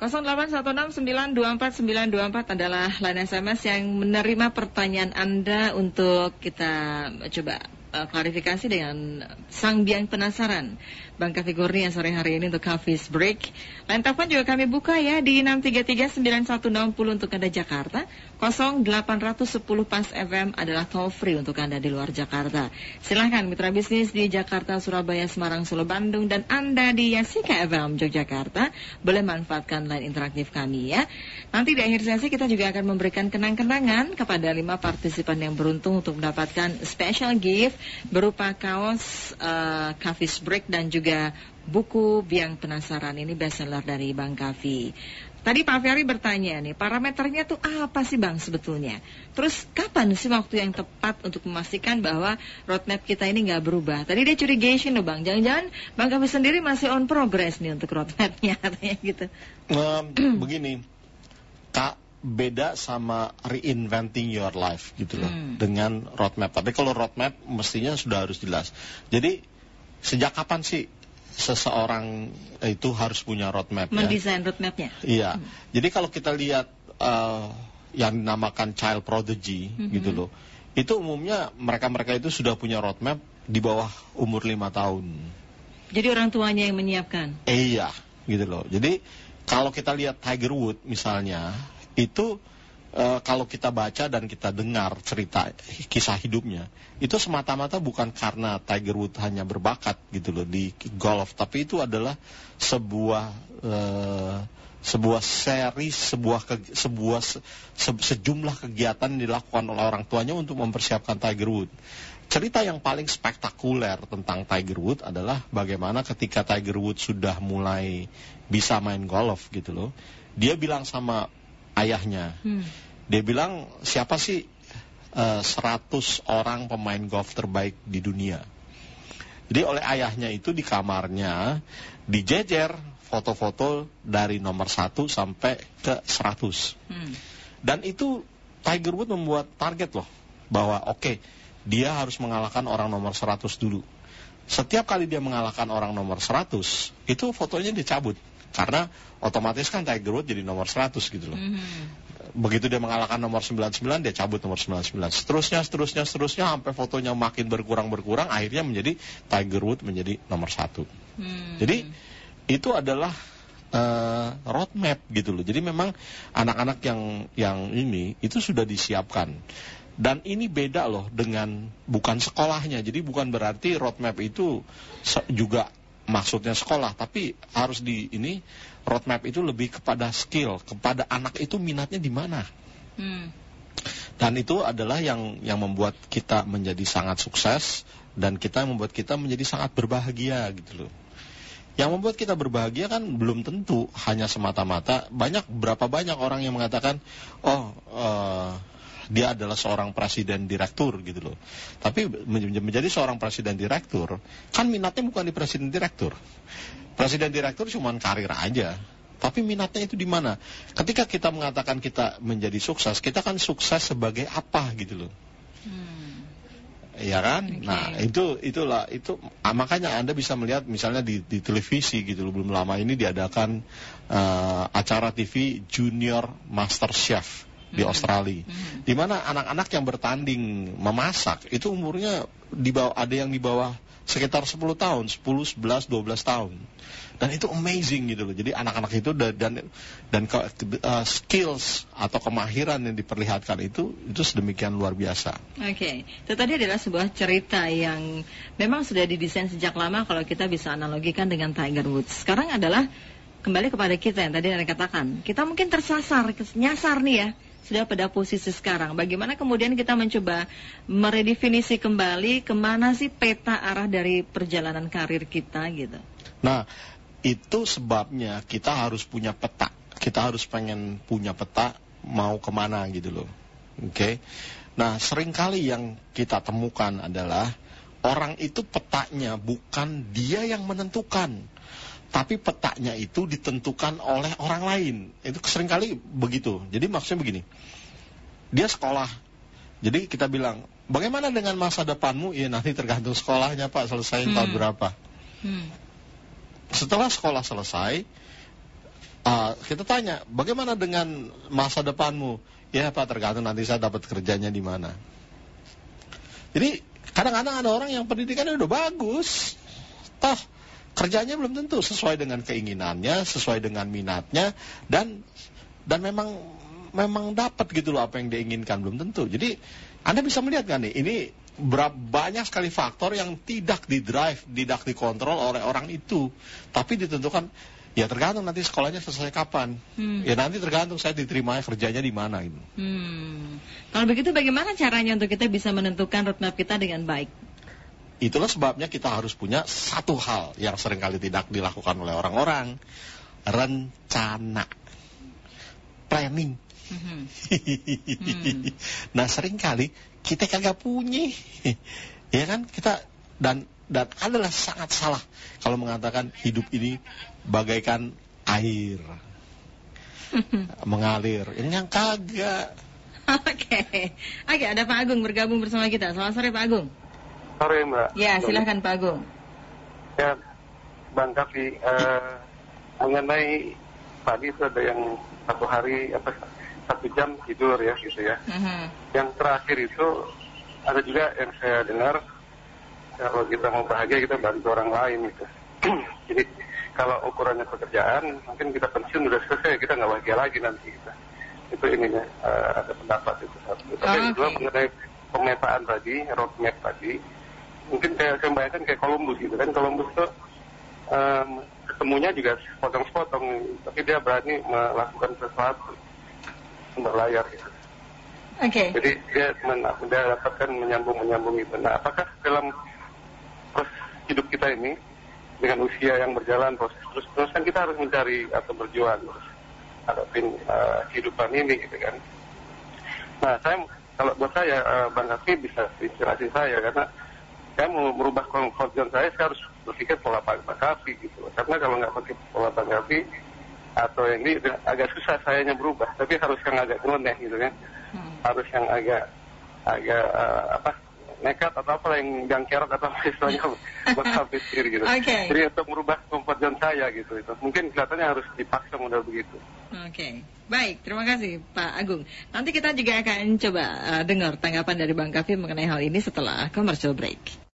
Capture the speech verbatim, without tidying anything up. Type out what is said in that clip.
nol delapan satu enam sembilan dua empat sembilan dua empat adalah line S M S yang menerima pertanyaan Anda untuk kita coba uh, klarifikasi dengan sang biang penasaran Bang Kavi Kurnia sore hari ini untuk Kavi's Break. Line telepon juga kami buka ya di enam tiga tiga sembilan satu enam nol untuk Anda Jakarta, nol delapan satu nol Pas F M adalah toll free untuk Anda di luar Jakarta. Silahkan mitra bisnis di Jakarta, Surabaya, Semarang, Solo, Bandung, dan Anda di Yasika F M Yogyakarta boleh manfaatkan line interaktif kami ya. Nanti di akhir sesi kita juga akan memberikan kenang-kenangan kepada lima partisipan yang beruntung untuk mendapatkan special gift berupa kaos uh, Kavi's Break dan juga buku Biang Penasaran. Ini bestseller dari Bang Kavi. Tadi Pak Ferry bertanya nih, parameternya tuh apa sih Bang sebetulnya? Terus kapan sih waktu yang tepat untuk memastikan bahwa roadmap kita ini nggak berubah? Tadi dia curigation loh Bang, jangan-jangan Bang Kavi sendiri masih on progress nih untuk roadmapnya katanya gitu. Um, begini, Kak, beda sama reinventing your life gitu loh hmm. dengan roadmap. Tapi kalau roadmap mestinya sudah harus jelas. Jadi sejak kapan sih seseorang itu harus punya roadmap? Mendesain ya? Roadmapnya. Iya. Hmm. Jadi kalau kita lihat uh, yang dinamakan child prodigy hmm. gitu loh, itu umumnya mereka-mereka itu sudah punya roadmap di bawah umur lima tahun. Jadi orang tuanya yang menyiapkan. Eh, iya, gitu loh. Jadi kalau kita lihat Tiger Woods misalnya, itu uh, kalau kita baca dan kita dengar cerita kisah hidupnya, itu semata-mata bukan karena Tiger Woods hanya berbakat gitu loh di golf, tapi itu adalah sebuah uh, sebuah seri, sebuah ke, sebuah se, se, sejumlah kegiatan dilakukan oleh orang tuanya untuk mempersiapkan Tiger Woods. Cerita yang paling spektakuler tentang Tiger Woods adalah bagaimana ketika Tiger Woods sudah mulai bisa main golf gitu loh, dia bilang sama ayahnya, hmm. dia bilang, siapa sih uh, seratus orang pemain golf terbaik di dunia? Jadi oleh ayahnya itu di kamarnya dijejer foto-foto dari nomor satu sampai ke seratus. Hmm. Dan itu Tiger Woods membuat target loh, bahwa oke, okay, dia harus mengalahkan orang nomor seratus dulu. Setiap kali dia mengalahkan orang nomor seratus, itu fotonya dicabut. Karena otomatis kan Tiger Woods jadi nomor seratus gitu loh. Mm-hmm. Begitu dia mengalahkan nomor sembilan puluh sembilan, dia cabut nomor sembilan puluh sembilan. Seterusnya, seterusnya, seterusnya, sampai fotonya makin berkurang-berkurang, akhirnya menjadi Tiger Woods menjadi nomor satu. Mm-hmm. Jadi itu adalah uh, roadmap gitu loh. Jadi memang anak-anak yang yang ini itu sudah disiapkan. Dan ini beda loh dengan bukan sekolahnya. Jadi bukan berarti roadmap itu juga maksudnya sekolah, tapi harus di ini roadmap itu lebih kepada skill, kepada anak itu minatnya di mana. Hmm. Dan itu adalah yang yang membuat kita menjadi sangat sukses dan kita membuat kita menjadi sangat berbahagia gitu loh. Yang membuat kita berbahagia kan belum tentu hanya semata-mata banyak berapa banyak orang yang mengatakan, oh uh, dia adalah seorang presiden direktur gitu loh. Tapi menjadi seorang presiden direktur, kan minatnya bukan di presiden direktur. Presiden direktur cuma karir aja. Tapi minatnya itu di mana? Ketika kita mengatakan kita menjadi sukses, kita kan sukses sebagai apa gitu loh. Hmm. Ya kan? Okay. Nah, itu itulah itu ah, makanya Anda bisa melihat misalnya di, di televisi gitu loh, belum lama ini diadakan uh, acara T V Junior Master Chef di Australia, mm-hmm. di mana anak-anak yang bertanding memasak itu umurnya di bawah, ada yang di bawah sekitar sepuluh tahun, sepuluh, sebelas, dua belas tahun. Dan itu amazing gitu loh. Jadi anak-anak itu dan dan, dan uh, skills atau kemahiran yang diperlihatkan itu itu sedemikian luar biasa. Oke, okay. Itu tadi adalah sebuah cerita yang memang sudah didesain sejak lama kalau kita bisa analogikan dengan Tiger Woods. Sekarang adalah kembali kepada kita yang tadi Anda katakan. Kita mungkin tersasar, nyasar nih ya. Sudah pada posisi sekarang, bagaimana kemudian kita mencoba meredefinisi kembali kemana sih peta arah dari perjalanan karir kita gitu. Nah, itu sebabnya kita harus punya peta. Kita harus pengen punya peta mau kemana gitu loh. Oke. Okay? Nah, seringkali yang kita temukan adalah orang itu petanya bukan dia yang menentukan, tapi petanya itu ditentukan oleh orang lain. Itu seringkali begitu. Jadi maksudnya begini, dia sekolah, jadi kita bilang, bagaimana dengan masa depanmu? Ya nanti tergantung sekolahnya Pak, selesai hmm. tahun berapa. hmm. Setelah sekolah selesai, Uh, kita tanya, bagaimana dengan masa depanmu? Ya Pak, tergantung nanti saya dapat kerjanya di mana. Jadi kadang-kadang ada orang yang pendidikannya udah bagus, toh kerjanya belum tentu sesuai dengan keinginannya, sesuai dengan minatnya, dan dan memang memang dapat gitu loh apa yang dia inginkan, belum tentu. Jadi Anda bisa melihat kan nih, ini berapa banyak sekali faktor yang tidak didrive, tidak dikontrol oleh orang itu, tapi ditentukan. Ya tergantung nanti sekolahnya selesai kapan. Hmm. Ya nanti tergantung saya diterima kerjanya di mana gitu. Hmm. Kalau begitu bagaimana caranya untuk kita bisa menentukan roadmap kita dengan baik? Itulah sebabnya kita harus punya satu hal yang seringkali tidak dilakukan oleh orang-orang. Rencana. Planning. Hmm. hmm. Nah seringkali kita kagak punya. Ya kan kita dan dan adalah sangat salah kalau mengatakan hidup ini bagaikan air mengalir. Ini yang kagak. Oke, oke, ada Pak Agung bergabung bersama kita. Selamat sore Pak Agung. Sore Mbak. Ya, silahkan Pak Agung. Ya, Bang Kavi, uh, mengenai tadi itu ada yang satu hari apa satu jam tidur ya gitu ya. Uh-huh. Yang terakhir itu ada juga yang saya dengar, kalau kita mau bahagia kita bantu orang lain gitu. Jadi kalau ukurannya pekerjaan, mungkin kita pensiun udah selesai, kita nggak bahagia lagi nanti gitu. Itu ininya, uh, ada pendapat itu satu. Tapi yang kedua mengenai pemetaan tadi, roadmap tadi, mungkin kayak saya bayangkan kayak Columbus gitu kan. Columbus itu um, ketemunya juga sepotong-sepotong, tapi dia berani melakukan sesuatu berlayar gitu. Oke. Okay. Jadi dia, men, dia dapatkan menyambung-menyambung itu. Nah, apakah dalam proses hidup kita ini dengan usia yang berjalan proses terus terus kan kita harus mencari atau berjuang terus hadapin uh, kehidupan ini gitu kan. Nah saya kalau buat saya uh, Bang Kavi bisa inspirasi saya karena saya mau merubah comfort zone saya, saya harus berpikir pola Bang Kavi gitu. Karena kalau nggak pakai pola Bang Kavi atau yang ini agak susah sayanya berubah, tapi harus yang agak nyeleneh gitu kan. Hmm. Harus yang agak agak uh, apa nekat atau apa yang yang kerot atau apa istilahnya buat habis diri gitu. Okay. Jadi untuk merubah comfort zone saya gitu itu. Mungkin kelihatannya harus dipaksa model begitu. Oke. Okay. Baik, terima kasih Pak Agung. Nanti kita juga akan coba uh, dengar tanggapan dari Bang Kavi mengenai hal ini setelah commercial break.